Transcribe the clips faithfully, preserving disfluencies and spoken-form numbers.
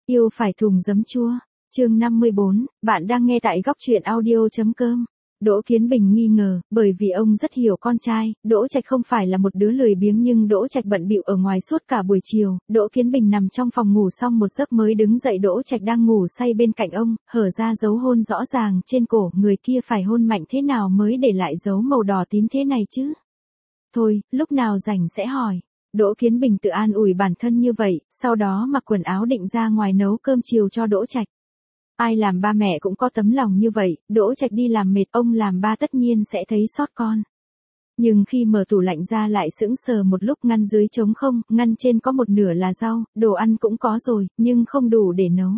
Yêu phải thùng giấm chua. Chương năm mươi bốn, bạn đang nghe tại góc truyện audio chấm com. Đỗ Kiến Bình nghi ngờ, bởi vì ông rất hiểu con trai, Đỗ Trạch không phải là một đứa lười biếng nhưng Đỗ Trạch bận bịu ở ngoài suốt cả buổi chiều, Đỗ Kiến Bình nằm trong phòng ngủ xong một giấc mới đứng dậy, Đỗ Trạch đang ngủ say bên cạnh ông, hở ra dấu hôn rõ ràng trên cổ, người kia phải hôn mạnh thế nào mới để lại dấu màu đỏ tím thế này chứ? Thôi, lúc nào rảnh sẽ hỏi. Đỗ Kiến Bình tự an ủi bản thân như vậy, sau đó mặc quần áo định ra ngoài nấu cơm chiều cho Đỗ Trạch. Ai làm ba mẹ cũng có tấm lòng như vậy, Đỗ Trạch đi làm mệt, ông làm ba tất nhiên sẽ thấy xót con. Nhưng khi mở tủ lạnh ra lại sững sờ một lúc, ngăn dưới trống không, ngăn trên có một nửa là rau, đồ ăn cũng có rồi, nhưng không đủ để nấu.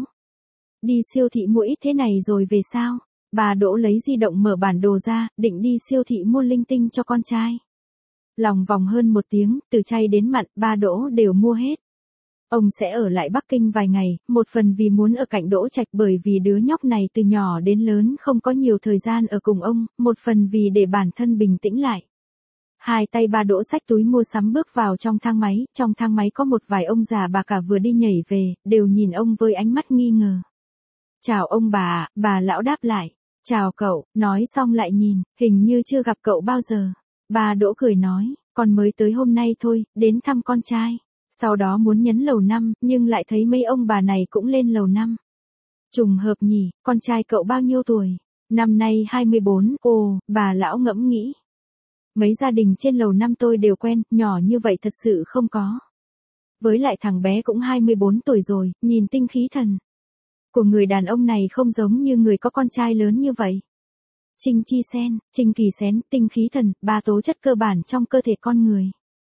Đi siêu thị mua ít thế này rồi về sao? Bà Đỗ lấy di động mở bản đồ ra, định đi siêu thị mua linh tinh cho con trai. Lòng vòng hơn một tiếng, từ chay đến mặn, ba Đỗ đều mua hết. Ông sẽ ở lại Bắc Kinh vài ngày, một phần vì muốn ở cạnh Đỗ Trạch bởi vì đứa nhóc này từ nhỏ đến lớn không có nhiều thời gian ở cùng ông, một phần vì để bản thân bình tĩnh lại. Hai tay ba Đỗ xách túi mua sắm bước vào trong thang máy, trong thang máy có một vài ông già bà cả vừa đi nhảy về, đều nhìn ông với ánh mắt nghi ngờ. Chào ông bà, bà lão đáp lại. Chào cậu, nói xong lại nhìn, hình như chưa gặp cậu bao giờ. Bà Đỗ cười nói, con mới tới hôm nay thôi, đến thăm con trai. Sau đó muốn nhấn lầu năm, nhưng lại thấy mấy ông bà này cũng lên lầu năm. Trùng hợp nhỉ, con trai cậu bao nhiêu tuổi? Năm nay hai mươi bốn, ồ, bà lão ngẫm nghĩ. Mấy gia đình trên lầu năm tôi đều quen, nhỏ như vậy thật sự không có. Với lại thằng bé cũng hai mươi bốn tuổi rồi, nhìn tinh khí thần của người đàn ông này không giống như người có con trai lớn như vậy. Trinh Chi Sen, Trinh Kỳ Xén, tinh khí thần, ba tố chất cơ bản trong cơ thể con người.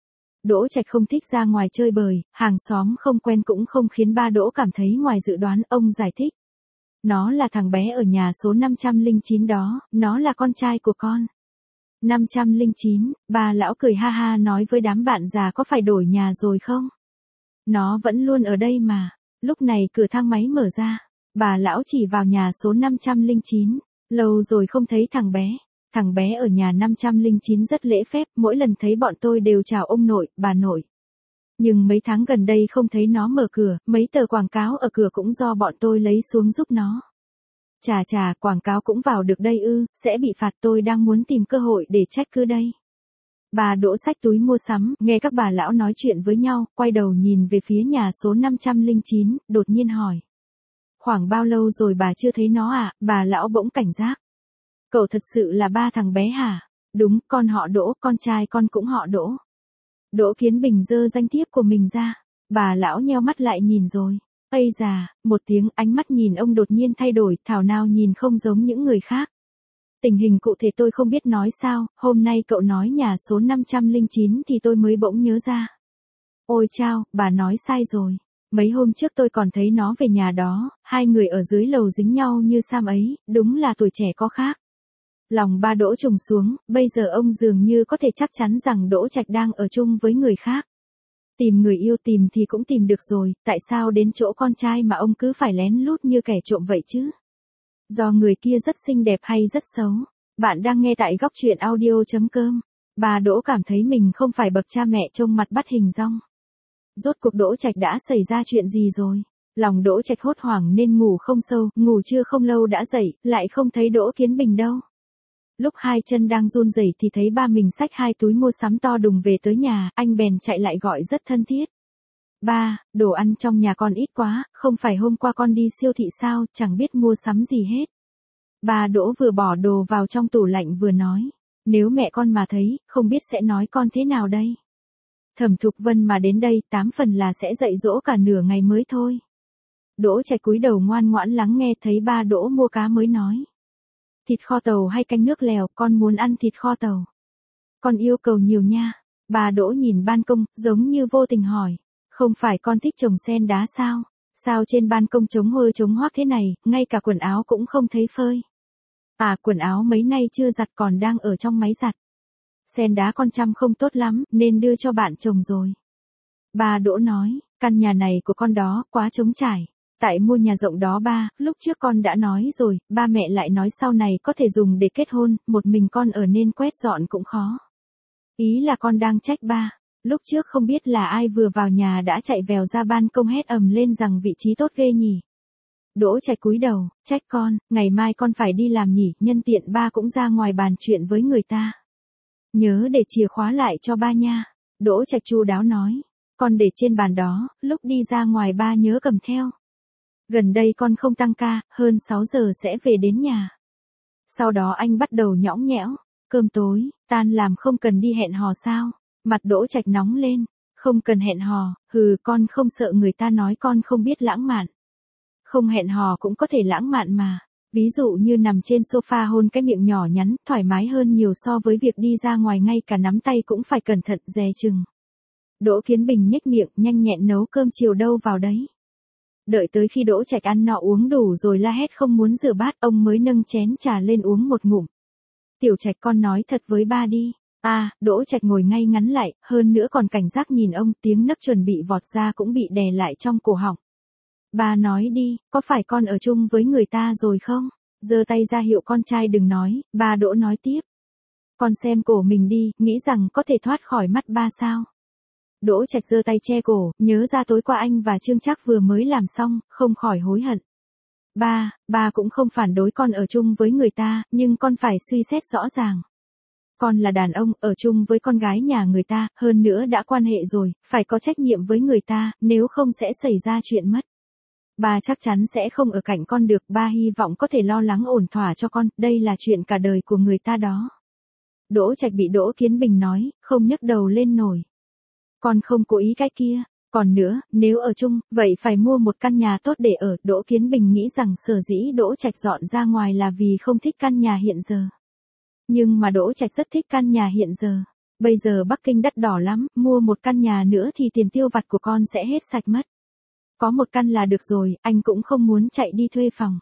Đỗ Trạch không thích ra ngoài chơi bời, hàng xóm không quen cũng không khiến ba Đỗ cảm thấy ngoài dự đoán, ông giải thích. Nó là thằng bé ở nhà số năm trăm lẻ chín đó, nó là con trai của con. năm trăm lẻ chín, bà lão cười ha ha nói với đám bạn già, có phải đổi nhà rồi không? Nó vẫn luôn ở đây mà. Lúc này cửa thang máy mở ra, bà lão chỉ vào nhà số năm trăm lẻ chín, lâu rồi không thấy thằng bé. Thằng bé ở nhà năm trăm lẻ chín rất lễ phép, mỗi lần thấy bọn tôi đều chào ông nội, bà nội. Nhưng mấy tháng gần đây không thấy nó mở cửa, mấy tờ quảng cáo ở cửa cũng do bọn tôi lấy xuống giúp nó. Chà chà, quảng cáo cũng vào được đây ư, sẽ bị phạt, tôi đang muốn tìm cơ hội để trách cứ đây. Bà Đỗ xách túi mua sắm, nghe các bà lão nói chuyện với nhau, quay đầu nhìn về phía nhà số năm trăm lẻ chín, đột nhiên hỏi. Khoảng bao lâu rồi bà chưa thấy nó à? Bà lão bỗng cảnh giác. Cậu thật sự là ba thằng bé hả? Đúng, con họ Đỗ, con trai con cũng họ Đỗ. Đỗ Kiến Bình giơ danh thiếp của mình ra. Bà lão nheo mắt lại nhìn rồi. Ây già, một tiếng, ánh mắt nhìn ông đột nhiên thay đổi, thảo nào nhìn không giống những người khác. Tình hình cụ thể tôi không biết nói sao, hôm nay cậu nói nhà số năm trăm lẻ chín thì tôi mới bỗng nhớ ra. Ôi chao, bà nói sai rồi. Mấy hôm trước tôi còn thấy nó về nhà đó, hai người ở dưới lầu dính nhau như sam ấy, đúng là tuổi trẻ có khác. Lòng ba Đỗ trùng xuống, bây giờ ông dường như có thể chắc chắn rằng Đỗ Trạch đang ở chung với người khác. Tìm người yêu tìm thì cũng tìm được rồi, tại sao đến chỗ con trai mà ông cứ phải lén lút như kẻ trộm vậy chứ? Do người kia rất xinh đẹp hay rất xấu? Bạn đang nghe tại góc truyện audio chấm com. Bà Đỗ cảm thấy mình không phải bậc cha mẹ trông mặt bắt hình dong. Rốt cuộc Đỗ Trạch đã xảy ra chuyện gì rồi? Lòng Đỗ Trạch hốt hoảng nên ngủ không sâu, ngủ chưa không lâu đã dậy, lại không thấy Đỗ Kiến Bình đâu. Lúc hai chân đang run rẩy thì thấy ba mình xách hai túi mua sắm to đùng về tới nhà, anh bèn chạy lại gọi rất thân thiết. Ba, đồ ăn trong nhà con ít quá, không phải hôm qua con đi siêu thị sao, chẳng biết mua sắm gì hết. Bà Đỗ vừa bỏ đồ vào trong tủ lạnh vừa nói, nếu mẹ con mà thấy, không biết sẽ nói con thế nào đây. Thẩm Thục Vân mà đến đây, tám phần là sẽ dạy dỗ cả nửa ngày mới thôi. Đỗ Trạch cúi đầu ngoan ngoãn lắng nghe, thấy ba Đỗ mua cá mới nói. Thịt kho tàu hay canh nước lèo, con muốn ăn thịt kho tàu. Con yêu cầu nhiều nha. Bà Đỗ nhìn ban công, giống như vô tình hỏi. Không phải con thích trồng sen đá sao? Sao trên ban công trống hơ trống hoác thế này, ngay cả quần áo cũng không thấy phơi. À, quần áo mấy nay chưa giặt còn đang ở trong máy giặt. Sen đá con chăm không tốt lắm, nên đưa cho bạn trồng rồi. Bà Đỗ nói, căn nhà này của con đó, quá trống trải. Tại mua nhà rộng đó ba, lúc trước con đã nói rồi, ba mẹ lại nói sau này có thể dùng để kết hôn, một mình con ở nên quét dọn cũng khó. Ý là con đang trách ba. Lúc trước không biết là ai vừa vào nhà đã chạy vèo ra ban công hét ầm lên rằng vị trí tốt ghê nhỉ. Đỗ Trạch cúi đầu, trách con, ngày mai con phải đi làm nhỉ, nhân tiện ba cũng ra ngoài bàn chuyện với người ta. Nhớ để chìa khóa lại cho ba nha. Đỗ Trạch chu đáo nói, con để trên bàn đó, lúc đi ra ngoài ba nhớ cầm theo. Gần đây con không tăng ca, hơn sáu giờ sẽ về đến nhà. Sau đó anh bắt đầu nhõng nhẽo, cơm tối, tan làm không cần đi hẹn hò sao? Mặt Đỗ Trạch nóng lên, không cần hẹn hò, hừ, con không sợ người ta nói con không biết lãng mạn. Không hẹn hò cũng có thể lãng mạn mà, ví dụ như nằm trên sofa hôn cái miệng nhỏ nhắn, thoải mái hơn nhiều so với việc đi ra ngoài ngay cả nắm tay cũng phải cẩn thận dè chừng. Đỗ Kiến Bình nhếch miệng, nhanh nhẹn nấu cơm chiều đâu vào đấy. Đợi tới khi Đỗ Trạch ăn nọ uống đủ rồi la hét không muốn rửa bát, ông mới nâng chén trà lên uống một ngụm. Tiểu Trạch, con nói thật với ba đi. À, Đỗ Trạch ngồi ngay ngắn lại, hơn nữa còn cảnh giác nhìn ông, tiếng nấc chuẩn bị vọt ra cũng bị đè lại trong cổ họng. Ba nói đi, có phải con ở chung với người ta rồi không? Giơ tay ra hiệu con trai đừng nói, ba Đỗ nói tiếp. Con xem cổ mình đi, nghĩ rằng có thể thoát khỏi mắt ba sao? Đỗ Trạch giơ tay che cổ, nhớ ra tối qua anh và Trương Trác vừa mới làm xong, không khỏi hối hận. Ba, ba cũng không phản đối con ở chung với người ta, nhưng con phải suy xét rõ ràng. Con là đàn ông, ở chung với con gái nhà người ta, hơn nữa đã quan hệ rồi, phải có trách nhiệm với người ta, nếu không sẽ xảy ra chuyện mất. Ba chắc chắn sẽ không ở cạnh con được, ba hy vọng có thể lo lắng ổn thỏa cho con, đây là chuyện cả đời của người ta đó. Đỗ Trạch bị Đỗ Kiến Bình nói, không nhấc đầu lên nổi. Con không cố ý cái kia, còn nữa, nếu ở chung, vậy phải mua một căn nhà tốt để ở. Đỗ Kiến Bình nghĩ rằng sở dĩ Đỗ Trạch dọn ra ngoài là vì không thích căn nhà hiện giờ. Nhưng mà Đỗ Trạch rất thích căn nhà hiện giờ. Bây giờ Bắc Kinh đắt đỏ lắm, mua một căn nhà nữa thì tiền tiêu vặt của con sẽ hết sạch mất. Có một căn là được rồi, anh cũng không muốn chạy đi thuê phòng.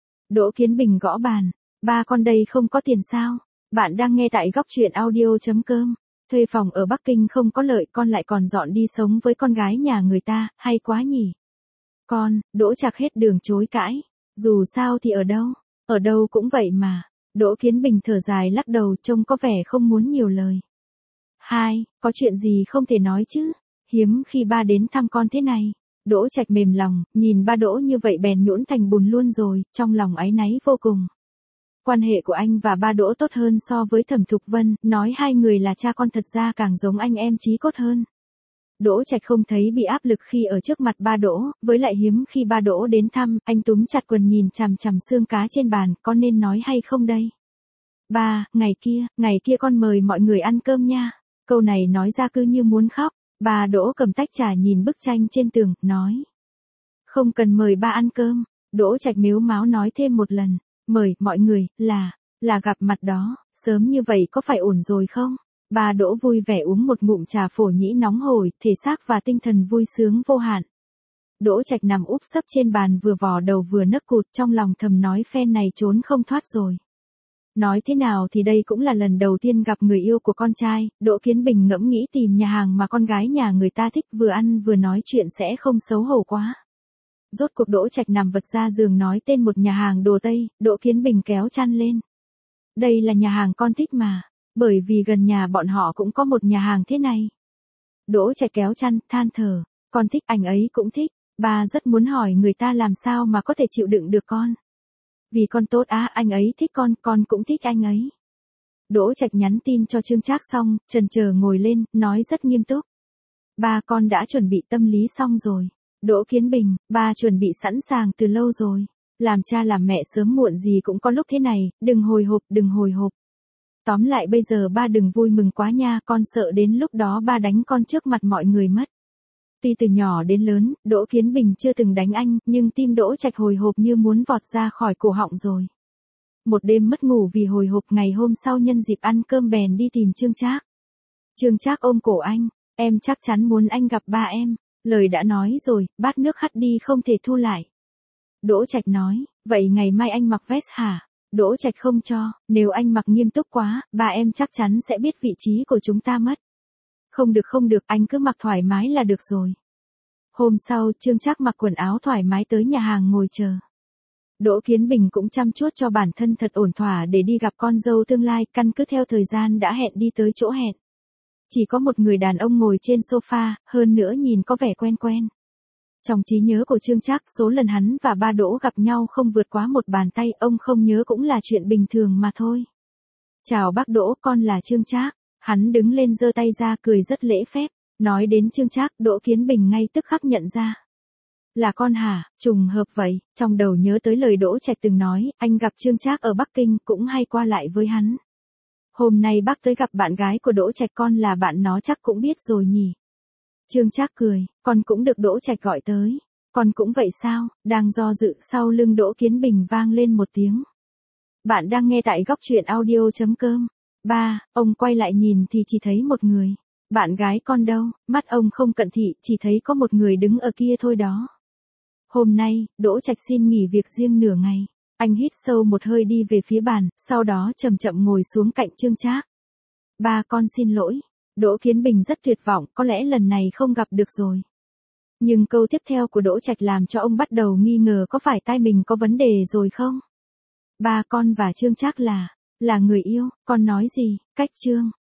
Đỗ Kiến Bình gõ bàn, ba con đây không có tiền sao? Bạn đang nghe tại góc truyện audio chấm com. Thuê phòng ở Bắc Kinh không có lợi, con lại còn dọn đi sống với con gái nhà người ta, hay quá nhỉ? Con, Đỗ Trạch hết đường chối cãi. Dù sao thì ở đâu, ở đâu cũng vậy mà. Đỗ Kiến Bình thở dài lắc đầu, trông có vẻ không muốn nhiều lời. Hai, có chuyện gì không thể nói chứ? Hiếm khi ba đến thăm con thế này. Đỗ Trạch mềm lòng, nhìn ba Đỗ như vậy bèn nhũn thành bùn luôn rồi, trong lòng áy náy vô cùng. Quan hệ của anh và ba Đỗ tốt hơn so với Thẩm Thục Vân, nói hai người là cha con thật ra càng giống anh em chí cốt hơn. Đỗ Trạch không thấy bị áp lực khi ở trước mặt ba Đỗ, với lại hiếm khi ba Đỗ đến thăm, anh túm chặt quần nhìn chằm chằm xương cá trên bàn, có nên nói hay không đây? Ba, ngày kia, ngày kia con mời mọi người ăn cơm nha. Câu này nói ra cứ như muốn khóc. Bà Đỗ cầm tách trà nhìn bức tranh trên tường, nói. Không cần mời ba ăn cơm. Đỗ Trạch mếu máo nói thêm một lần. Mời, mọi người, là, là gặp mặt đó, sớm như vậy có phải ổn rồi không? Bà Đỗ vui vẻ uống một ngụm trà phổ nhĩ nóng hổi, thể xác và tinh thần vui sướng vô hạn. Đỗ Trạch nằm úp sấp trên bàn vừa vò đầu vừa nấc cụt, trong lòng thầm nói phen này trốn không thoát rồi. Nói thế nào thì đây cũng là lần đầu tiên gặp người yêu của con trai, Đỗ Kiến Bình ngẫm nghĩ tìm nhà hàng mà con gái nhà người ta thích, vừa ăn vừa nói chuyện sẽ không xấu hổ quá. Rốt cuộc Đỗ Trạch nằm vật ra giường nói tên một nhà hàng đồ Tây, Đỗ Kiến Bình kéo chăn lên. Đây là nhà hàng con thích mà, bởi vì gần nhà bọn họ cũng có một nhà hàng thế này. Đỗ Trạch kéo chăn, than thở, con thích, anh ấy cũng thích, ba rất muốn hỏi người ta làm sao mà có thể chịu đựng được con. Vì con tốt á, anh ấy thích con, con cũng thích anh ấy. Đỗ Trạch nhắn tin cho Trương Trác xong, chần chờ ngồi lên, nói rất nghiêm túc. Ba con đã chuẩn bị tâm lý xong rồi. Đỗ Kiến Bình, ba chuẩn bị sẵn sàng từ lâu rồi. Làm cha làm mẹ sớm muộn gì cũng có lúc thế này, đừng hồi hộp, đừng hồi hộp. Tóm lại bây giờ ba đừng vui mừng quá nha, con sợ đến lúc đó ba đánh con trước mặt mọi người mất. Tuy từ nhỏ đến lớn, Đỗ Kiến Bình chưa từng đánh anh, nhưng tim Đỗ Trạch hồi hộp như muốn vọt ra khỏi cổ họng rồi. Một đêm mất ngủ vì hồi hộp, ngày hôm sau nhân dịp ăn cơm bèn đi tìm Trương Trác. Trương Trác ôm cổ anh, em chắc chắn muốn anh gặp ba em, lời đã nói rồi, bát nước hắt đi không thể thu lại. Đỗ Trạch nói, vậy ngày mai anh mặc vest hả? Đỗ Trạch không cho, nếu anh mặc nghiêm túc quá, ba em chắc chắn sẽ biết vị trí của chúng ta mất. Không được không được, anh cứ mặc thoải mái là được rồi. Hôm sau, Trương Trác mặc quần áo thoải mái tới nhà hàng ngồi chờ. Đỗ Kiến Bình cũng chăm chút cho bản thân thật ổn thỏa để đi gặp con dâu tương lai, căn cứ theo thời gian đã hẹn đi tới chỗ hẹn. Chỉ có một người đàn ông ngồi trên sofa, hơn nữa nhìn có vẻ quen quen. Trong trí nhớ của Trương Trác, số lần hắn và ba Đỗ gặp nhau không vượt quá một bàn tay, ông không nhớ cũng là chuyện bình thường mà thôi. Chào bác Đỗ, con là Trương Trác. Hắn đứng lên giơ tay ra cười rất lễ phép. Nói đến Trương Trác, Đỗ Kiến Bình ngay tức khắc nhận ra. Là con hả, trùng hợp vậy, trong đầu nhớ tới lời Đỗ Trạch từng nói, anh gặp Trương Trác ở Bắc Kinh cũng hay qua lại với hắn. Hôm nay bác tới gặp bạn gái của Đỗ Trạch, con là bạn nó chắc cũng biết rồi nhỉ. Trương Trác cười, con cũng được Đỗ Trạch gọi tới. Con cũng vậy sao, đang do dự sau lưng Đỗ Kiến Bình vang lên một tiếng. Bạn đang nghe tại góc truyện audio.com. Ba, ông quay lại nhìn thì chỉ thấy một người. Bạn gái con đâu, mắt ông không cận thị, chỉ thấy có một người đứng ở kia thôi đó. Hôm nay, Đỗ Trạch xin nghỉ việc riêng nửa ngày. Anh hít sâu một hơi đi về phía bàn, sau đó chậm chậm ngồi xuống cạnh Trương Trác. Ba, con xin lỗi. Đỗ Kiến Bình rất tuyệt vọng, có lẽ lần này không gặp được rồi. Nhưng câu tiếp theo của Đỗ Trạch làm cho ông bắt đầu nghi ngờ có phải tai mình có vấn đề rồi không? Ba, con và Trương Trác là, là người yêu, con nói gì, cách Trương.